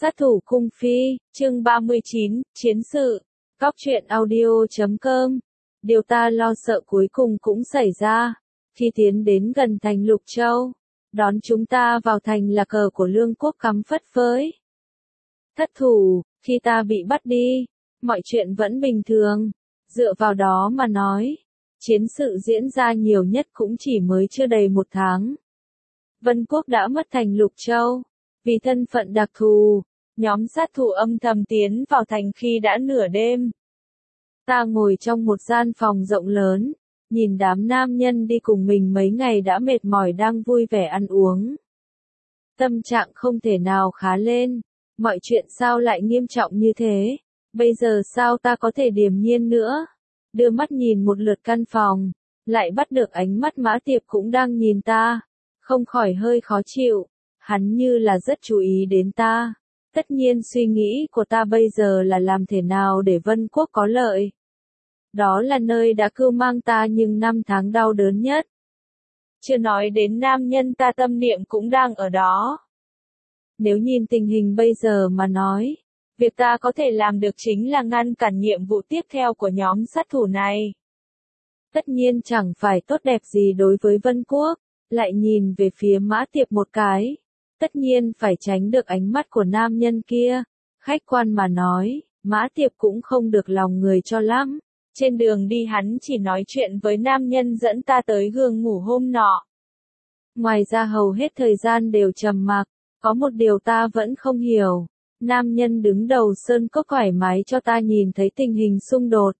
Sát thủ cung phi, chương 39, chiến sự. Góc truyện audio.com. Điều ta lo sợ cuối cùng cũng xảy ra. Khi tiến đến gần thành Lục Châu, đón chúng ta vào thành là cờ của Lương quốc cắm phất phới. Thất thủ, khi ta bị bắt đi, mọi chuyện vẫn bình thường. Dựa vào đó mà nói, chiến sự diễn ra nhiều nhất cũng chỉ mới chưa đầy một tháng. Vân quốc đã mất thành Lục Châu. Vì thân phận đặc thù, nhóm sát thủ âm thầm tiến vào thành khi đã nửa đêm. Ta ngồi trong một gian phòng rộng lớn, nhìn đám nam nhân đi cùng mình mấy ngày đã mệt mỏi đang vui vẻ ăn uống. Tâm trạng không thể nào khá lên, mọi chuyện sao lại nghiêm trọng như thế, bây giờ sao ta có thể điềm nhiên nữa. Đưa mắt nhìn một lượt căn phòng, lại bắt được ánh mắt Mã Tiệp cũng đang nhìn ta, không khỏi hơi khó chịu. Hắn như là rất chú ý đến ta. Tất nhiên suy nghĩ của ta bây giờ là làm thế nào để Vân quốc có lợi. Đó là nơi đã cưu mang ta nhưng năm tháng đau đớn nhất. Chưa nói đến nam nhân ta tâm niệm cũng đang ở đó. Nếu nhìn tình hình bây giờ mà nói, việc ta có thể làm được chính là ngăn cản nhiệm vụ tiếp theo của nhóm sát thủ này. Tất nhiên chẳng phải tốt đẹp gì đối với Vân quốc, lại nhìn về phía Mã Tiệp một cái. Tất nhiên phải tránh được ánh mắt của nam nhân kia. Khách quan mà nói, Mã Tiệp cũng không được lòng người cho lắm. Trên đường đi hắn chỉ nói chuyện với nam nhân dẫn ta tới giường ngủ hôm nọ. Ngoài ra hầu hết thời gian đều trầm mặc. Có một điều ta vẫn không hiểu. Nam nhân đứng đầu sơn cốc thoải mái cho ta nhìn thấy tình hình xung đột.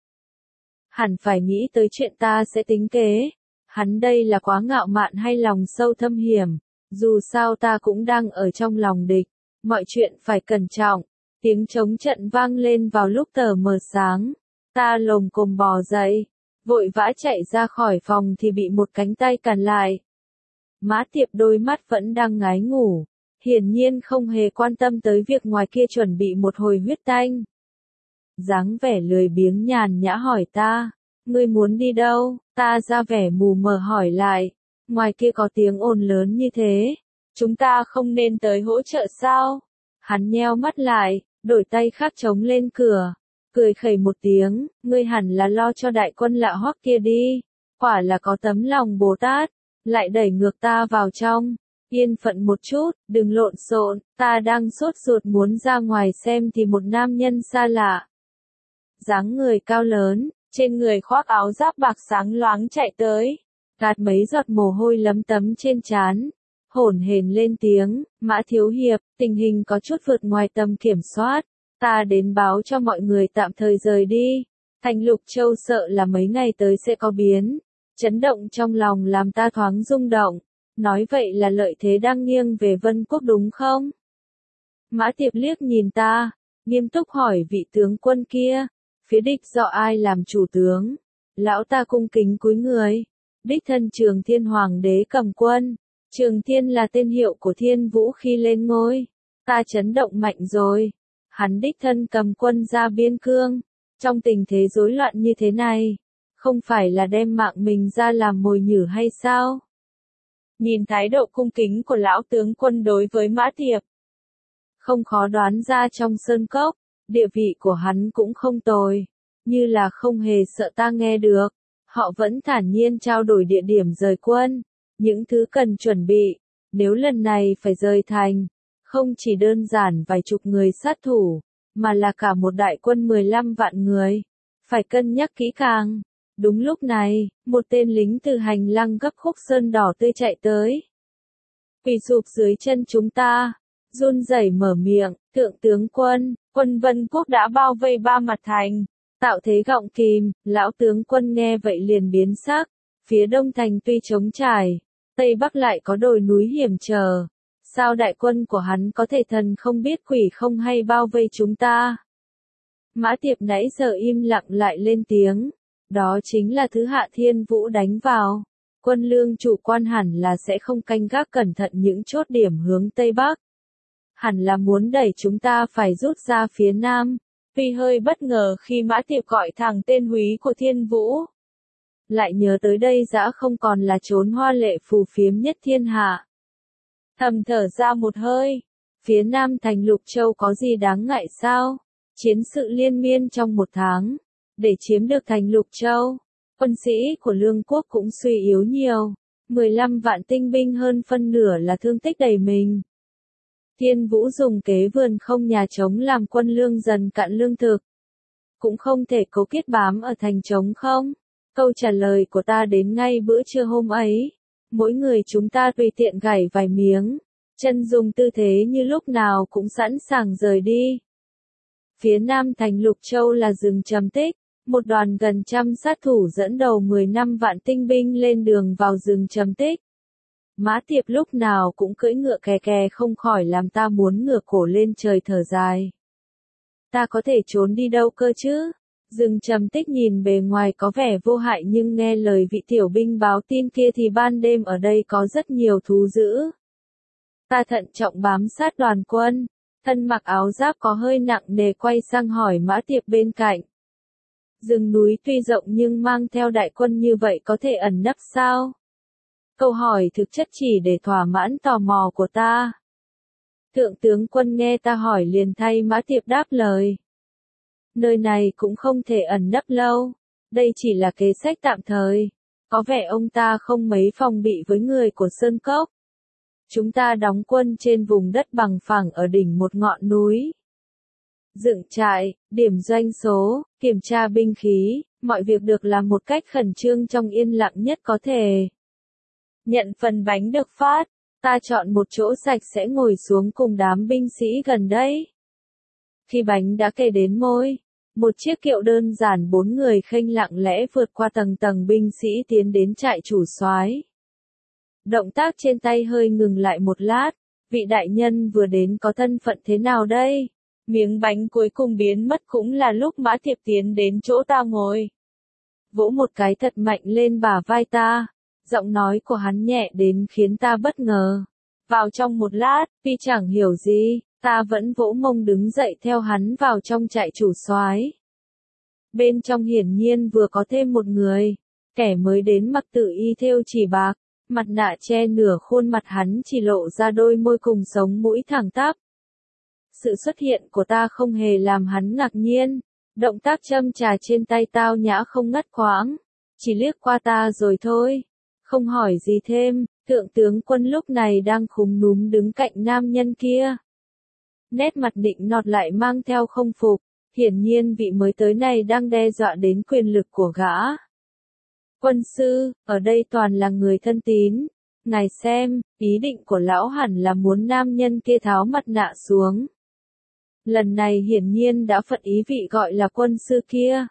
Hẳn phải nghĩ tới chuyện ta sẽ tính kế. Hắn đây là quá ngạo mạn hay lòng sâu thâm hiểm. Dù sao ta cũng đang ở trong lòng địch, mọi chuyện phải cẩn trọng. Tiếng trống trận vang lên vào lúc tờ mờ sáng. Ta lồm cồm bò dậy, vội vã chạy ra khỏi phòng thì bị một cánh tay cản lại. Mã Tiệp đôi mắt vẫn đang ngái ngủ, hiển nhiên không hề quan tâm tới việc ngoài kia chuẩn bị một hồi huyết tanh. Dáng vẻ lười biếng nhàn nhã hỏi ta, ngươi muốn đi đâu? Ta ra vẻ mù mờ hỏi lại. Ngoài kia có tiếng ồn lớn như thế, chúng ta không nên tới hỗ trợ sao? Hắn nheo mắt lại, đổi tay khác chống lên cửa, cười khẩy một tiếng, ngươi hẳn là lo cho đại quân lạ hoắc kia đi, quả là có tấm lòng Bồ Tát, lại đẩy ngược ta vào trong. Yên phận một chút, đừng lộn xộn, ta đang sốt ruột muốn ra ngoài xem thì một nam nhân xa lạ. Dáng người cao lớn, trên người khoác áo giáp bạc sáng loáng chạy tới. Gạt mấy giọt mồ hôi lấm tấm trên trán, hổn hển lên tiếng, Mã thiếu hiệp, tình hình có chút vượt ngoài tầm kiểm soát, ta đến báo cho mọi người tạm thời rời đi, thành Lục Châu sợ là mấy ngày tới sẽ có biến, chấn động trong lòng làm ta thoáng rung động, nói vậy là lợi thế đang nghiêng về Vân quốc đúng không? Mã Tiệp liếc nhìn ta, nghiêm túc hỏi vị tướng quân kia, phía địch do ai làm chủ tướng? Lão ta cung kính cúi người. Đích thân Trường Thiên Hoàng đế cầm quân. Trường Thiên là tên hiệu của Thiên Vũ khi lên ngôi. Ta chấn động mạnh rồi. Hắn đích thân cầm quân ra biên cương. Trong tình thế rối loạn như thế này, không phải là đem mạng mình ra làm mồi nhử hay sao? Nhìn thái độ cung kính của lão tướng quân đối với Mã Tiệp, không khó đoán ra trong sơn cốc, địa vị của hắn cũng không tồi. Như là không hề sợ ta nghe được. Họ vẫn thản nhiên trao đổi địa điểm rời quân, những thứ cần chuẩn bị, nếu lần này phải rời thành, không chỉ đơn giản vài chục người sát thủ, mà là cả một đại quân 15 vạn người, phải cân nhắc kỹ càng. Đúng lúc này, một tên lính từ hành lang gấp khúc sơn đỏ tươi chạy tới. Quỳ sụp dưới chân chúng ta, run rẩy mở miệng, thượng tướng quân, quân Vân quốc đã bao vây ba mặt thành. Tạo thế gọng kìm, lão tướng quân nghe vậy liền biến sắc, phía đông thành tuy trống trải, tây bắc lại có đồi núi hiểm trở, sao đại quân của hắn có thể thần không biết quỷ không hay bao vây chúng ta? Mã Tiệp nãy giờ im lặng lại lên tiếng, đó chính là thứ Hạ Thiên Vũ đánh vào, quân lương chủ quan hẳn là sẽ không canh gác cẩn thận những chốt điểm hướng tây bắc, hẳn là muốn đẩy chúng ta phải rút ra phía nam. Tuy hơi bất ngờ khi Mã Tiệp gọi thẳng tên húy của Thiên Vũ. Lại nhớ tới đây dã không còn là trốn hoa lệ phù phiếm nhất thiên hạ. Thầm thở ra một hơi. Phía Nam thành Lục Châu có gì đáng ngại sao? Chiến sự liên miên trong 1 tháng. Để chiếm được thành Lục Châu, quân sĩ của Lương quốc cũng suy yếu nhiều. 15 vạn tinh binh hơn phân nửa là thương tích đầy mình. Thiên Vũ dùng kế vườn không nhà trống làm quân Lương dần cạn lương thực. Cũng không thể cố kết bám ở thành trống không? Câu trả lời của ta đến ngay bữa trưa hôm ấy. Mỗi người chúng ta tùy tiện gảy vài miếng. Chân dùng tư thế như lúc nào cũng sẵn sàng rời đi. Phía Nam thành Lục Châu là rừng trầm tích. Một đoàn gần trăm sát thủ dẫn đầu 15 vạn tinh binh lên đường vào rừng trầm tích. Mã Tiệp lúc nào cũng cưỡi ngựa kè kè không khỏi làm ta muốn ngửa cổ lên trời thở dài. Ta có thể trốn đi đâu cơ chứ? Rừng trầm tích nhìn bề ngoài có vẻ vô hại nhưng nghe lời vị tiểu binh báo tin kia thì ban đêm ở đây có rất nhiều thú dữ. Ta thận trọng bám sát đoàn quân, thân mặc áo giáp có hơi nặng nề quay sang hỏi Mã Tiệp bên cạnh. Rừng núi tuy rộng nhưng mang theo đại quân như vậy có thể ẩn nấp sao? Câu hỏi thực chất chỉ để thỏa mãn tò mò của ta. Thượng tướng quân nghe ta hỏi liền thay Mã Tiệp đáp lời. Nơi này cũng không thể ẩn nấp lâu, đây chỉ là kế sách tạm thời. Có vẻ ông ta không mấy phòng bị với người của Sơn Cốc. Chúng ta đóng quân trên vùng đất bằng phẳng ở đỉnh một ngọn núi. Dựng trại, điểm doanh số, kiểm tra binh khí, mọi việc được làm một cách khẩn trương trong yên lặng nhất có thể. Nhận phần bánh được phát, ta chọn một chỗ sạch sẽ ngồi xuống cùng đám binh sĩ gần đấy. Khi bánh đã kề đến môi, một chiếc kiệu đơn giản 4 người khênh lặng lẽ vượt qua tầng tầng binh sĩ tiến đến trại chủ soái. Động tác trên tay hơi ngừng lại một lát, vị đại nhân vừa đến có thân phận thế nào đây? Miếng bánh cuối cùng biến mất cũng là lúc Mã Tiệp tiến đến chỗ ta ngồi. Vỗ một cái thật mạnh lên bả vai ta, giọng nói của hắn nhẹ đến khiến ta bất ngờ. Vào trong một lát, tuy chẳng hiểu gì, ta vẫn vỗ mông đứng dậy theo hắn vào trong trại chủ soái. Bên trong hiển nhiên vừa có thêm một người, kẻ mới đến mặc tự y thêu chỉ bạc, mặt nạ che nửa khuôn mặt hắn chỉ lộ ra đôi môi cùng sống mũi thẳng tắp. Sự xuất hiện của ta không hề làm hắn ngạc nhiên, động tác châm trà trên tay tao nhã không ngắt quãng, chỉ liếc qua ta rồi thôi, không hỏi gì thêm. Thượng tướng quân lúc này đang khúm núm đứng cạnh nam nhân kia. Nét mặt định nọt lại mang theo không phục, hiển nhiên vị mới tới này đang đe dọa đến quyền lực của gã. Quân sư, ở đây toàn là người thân tín. Ngài xem, ý định của lão hẳn là muốn nam nhân kia tháo mặt nạ xuống. Lần này hiển nhiên đã phận ý vị gọi là quân sư kia.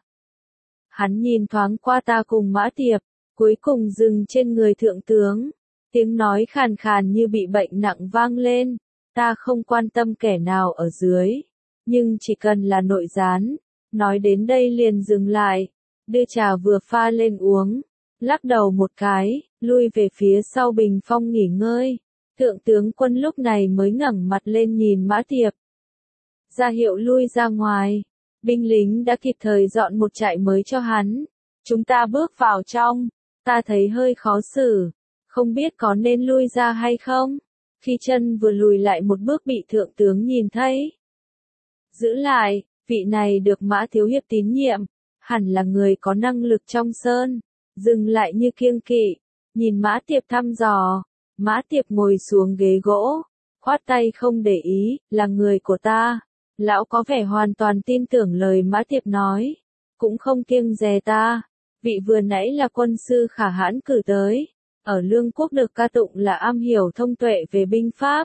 Hắn nhìn thoáng qua ta cùng Mã Tiệp, cuối cùng dừng trên người thượng tướng. Tiếng nói khàn khàn như bị bệnh nặng vang lên. Ta không quan tâm kẻ nào ở dưới, nhưng chỉ cần là nội gián. Nói đến đây liền dừng lại, đưa trà vừa pha lên uống, lắc đầu một cái, lui về phía sau bình phong nghỉ ngơi. Thượng tướng quân lúc này mới ngẩng mặt lên nhìn Mã Tiệp. Ra hiệu lui ra ngoài, binh lính đã kịp thời dọn một trại mới cho hắn. Chúng ta bước vào trong, ta thấy hơi khó xử, không biết có nên lui ra hay không. Khi chân vừa lùi lại một bước bị thượng tướng nhìn thấy. Giữ lại, vị này được Mã thiếu hiệp tín nhiệm, hẳn là người có năng lực trong sơn. Dừng lại như kiêng kỵ, nhìn Mã Tiệp thăm dò. Mã Tiệp ngồi xuống ghế gỗ, khoát tay không để ý, là người của ta. Lão có vẻ hoàn toàn tin tưởng lời Mã Tiệp nói, cũng không kiêng dè ta. Vị vừa nãy là quân sư khả hãn cử tới, ở Lương quốc được ca tụng là am hiểu thông tuệ về binh pháp.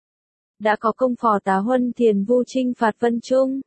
Đã có công phò tá huân Thiền Vu chinh phạt Vân Trung.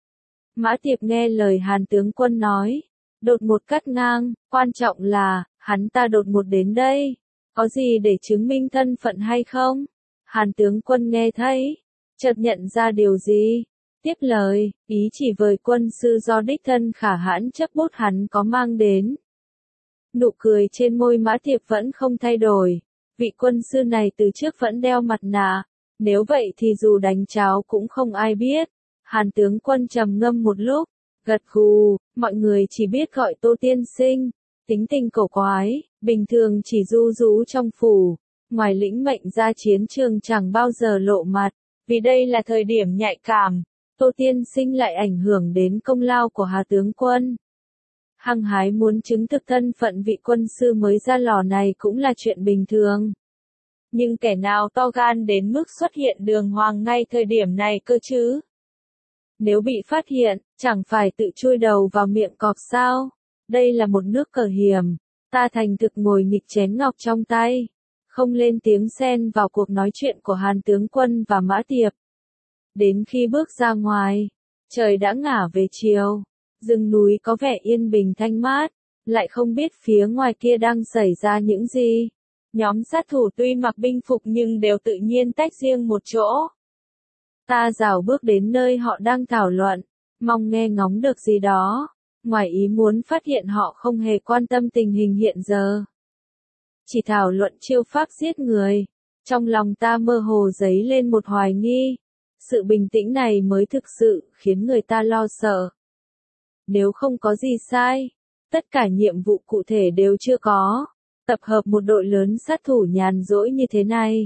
Mã Tiệp nghe lời Hàn tướng quân nói, đột ngột cắt ngang, quan trọng là, hắn ta đột ngột đến đây, có gì để chứng minh thân phận hay không? Hàn tướng quân nghe thấy, chợt nhận ra điều gì? Tiếp lời, ý chỉ vời quân sư do đích thân khả hãn chấp bút hắn có mang đến. Nụ cười trên môi Mã Tiệp vẫn không thay đổi, vị quân sư này từ trước vẫn đeo mặt nạ, nếu vậy thì dù đánh cháo cũng không ai biết. Hàn tướng quân trầm ngâm một lúc, gật gù, mọi người chỉ biết gọi Tô tiên sinh, tính tình cổ quái, bình thường chỉ ru rú trong phủ, ngoài lĩnh mệnh ra chiến trường chẳng bao giờ lộ mặt, Vì đây là thời điểm nhạy cảm, Tô Tiên Sinh lại ảnh hưởng đến công lao của Hà tướng quân. Hăng hái muốn chứng thực thân phận vị quân sư mới ra lò này cũng là chuyện bình thường. Nhưng kẻ nào to gan đến mức xuất hiện đường hoàng ngay thời điểm này cơ chứ? Nếu bị phát hiện, chẳng phải tự chui đầu vào miệng cọp sao? Đây là một nước cờ hiểm, ta thành thực ngồi nghịch chén ngọc trong tay, không lên tiếng xen vào cuộc nói chuyện của Hàn tướng quân và Mã Tiệp. Đến khi bước ra ngoài, trời đã ngả về chiều, rừng núi có vẻ yên bình thanh mát, lại không biết phía ngoài kia đang xảy ra những gì. Nhóm sát thủ tuy mặc binh phục nhưng đều tự nhiên tách riêng một chỗ. Ta rảo bước đến nơi họ đang thảo luận, mong nghe ngóng được gì đó, ngoài ý muốn phát hiện họ không hề quan tâm tình hình hiện giờ. Chỉ thảo luận chiêu pháp giết người, trong lòng ta mơ hồ dấy lên một hoài nghi, sự bình tĩnh này mới thực sự khiến người ta lo sợ. Nếu không có gì sai, tất cả nhiệm vụ cụ thể đều chưa có, tập hợp một đội lớn sát thủ nhàn rỗi như thế này.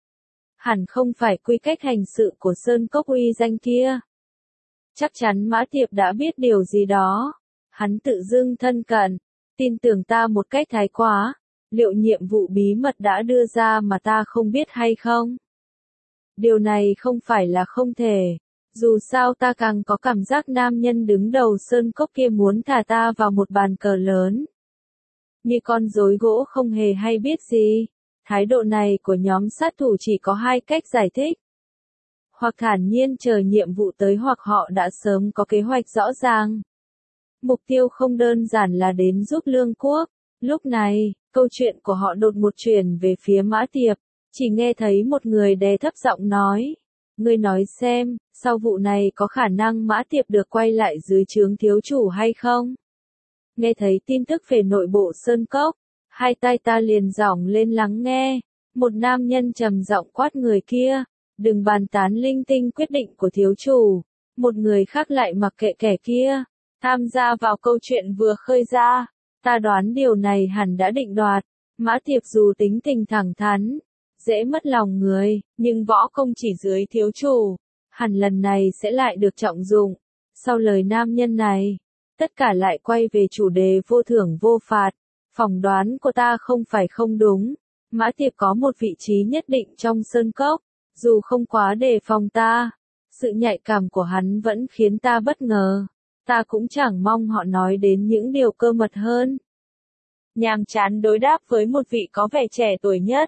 Hẳn không phải quy cách hành sự của Sơn Cốc uy danh kia. Chắc chắn Mã Tiệp đã biết điều gì đó. Hắn tự dưng thân cận, tin tưởng ta một cách thái quá. Liệu nhiệm vụ bí mật đã đưa ra mà ta không biết hay không? Điều này không phải là không thể. Dù sao ta càng có cảm giác nam nhân đứng đầu Sơn Cốc kia muốn thả ta vào một bàn cờ lớn. Như con rối gỗ không hề hay biết gì. Thái độ này của nhóm sát thủ chỉ có hai cách giải thích. Hoặc thản nhiên chờ nhiệm vụ tới hoặc họ đã sớm có kế hoạch rõ ràng. Mục tiêu không đơn giản là đến giúp Lương Quốc. Lúc này, câu chuyện của họ đột ngột chuyển về phía Mã Tiệp. Chỉ nghe thấy một người đè thấp giọng nói. Ngươi nói xem, sau vụ này có khả năng Mã Tiệp được quay lại dưới trướng thiếu chủ hay không? Nghe thấy tin tức về nội bộ Sơn Cốc, hai tay ta liền giỏng lên lắng nghe. Một nam nhân trầm giọng quát người kia, đừng bàn tán linh tinh quyết định của thiếu chủ. Một người khác lại mặc kệ kẻ kia, tham gia vào câu chuyện vừa khơi ra. Ta đoán điều này hẳn đã định đoạt. Mã Tiệp dù tính tình thẳng thắn, dễ mất lòng người, nhưng võ công chỉ dưới thiếu chủ, hẳn lần này sẽ lại được trọng dụng. Sau lời nam nhân này, tất cả lại quay về chủ đề vô thưởng vô phạt. Phỏng đoán của ta không phải không đúng. Mã Tiệp có một vị trí nhất định trong Sơn Cốc, dù không quá đề phòng ta. Sự nhạy cảm của hắn vẫn khiến ta bất ngờ. Ta cũng chẳng mong họ nói đến những điều cơ mật hơn. Nhàm chán đối đáp với một vị có vẻ trẻ tuổi nhất.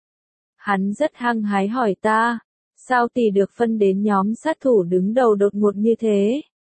Hắn rất hăng hái hỏi ta, sao tỷ được phân đến nhóm sát thủ đứng đầu đột ngột như thế?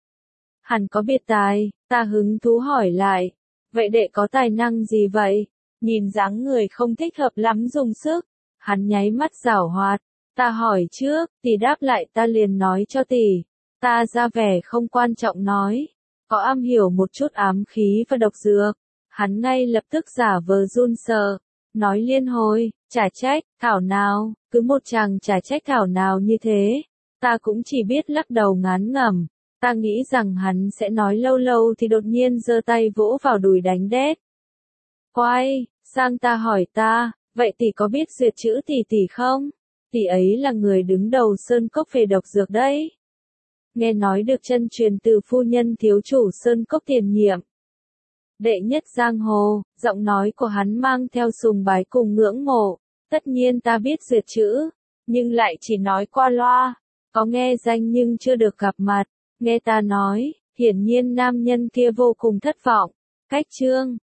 Hắn có biệt tài, ta hứng thú hỏi lại, vậy đệ có tài năng gì vậy? Nhìn dáng người không thích hợp lắm dùng sức. Hắn nháy mắt giảo hoạt, ta hỏi trước, tỷ đáp lại ta liền nói cho tỷ. Ta ra vẻ không quan trọng nói, có am hiểu một chút ám khí và độc dược. Hắn ngay lập tức giả vờ run sợ, nói liên hồi, chả trách, thảo nào, cứ một chàng chả trách thảo nào như thế. Ta cũng chỉ biết lắc đầu ngán ngẩm, ta nghĩ rằng hắn sẽ nói lâu lâu thì đột nhiên giơ tay vỗ vào đùi đánh đét. Quay, sang ta hỏi ta, vậy tỷ có biết duyệt chữ tỷ tỷ không? Tỷ ấy là người đứng đầu Sơn Cốc về độc dược đấy. Nghe nói được chân truyền từ phu nhân thiếu chủ Sơn Cốc tiền nhiệm. Đệ nhất giang hồ, giọng nói của hắn mang theo sùng bái cùng ngưỡng mộ. Tất nhiên ta biết duyệt chữ, nhưng lại chỉ nói qua loa, có nghe danh nhưng chưa được gặp mặt. Nghe ta nói, hiển nhiên nam nhân kia vô cùng thất vọng. Cách chương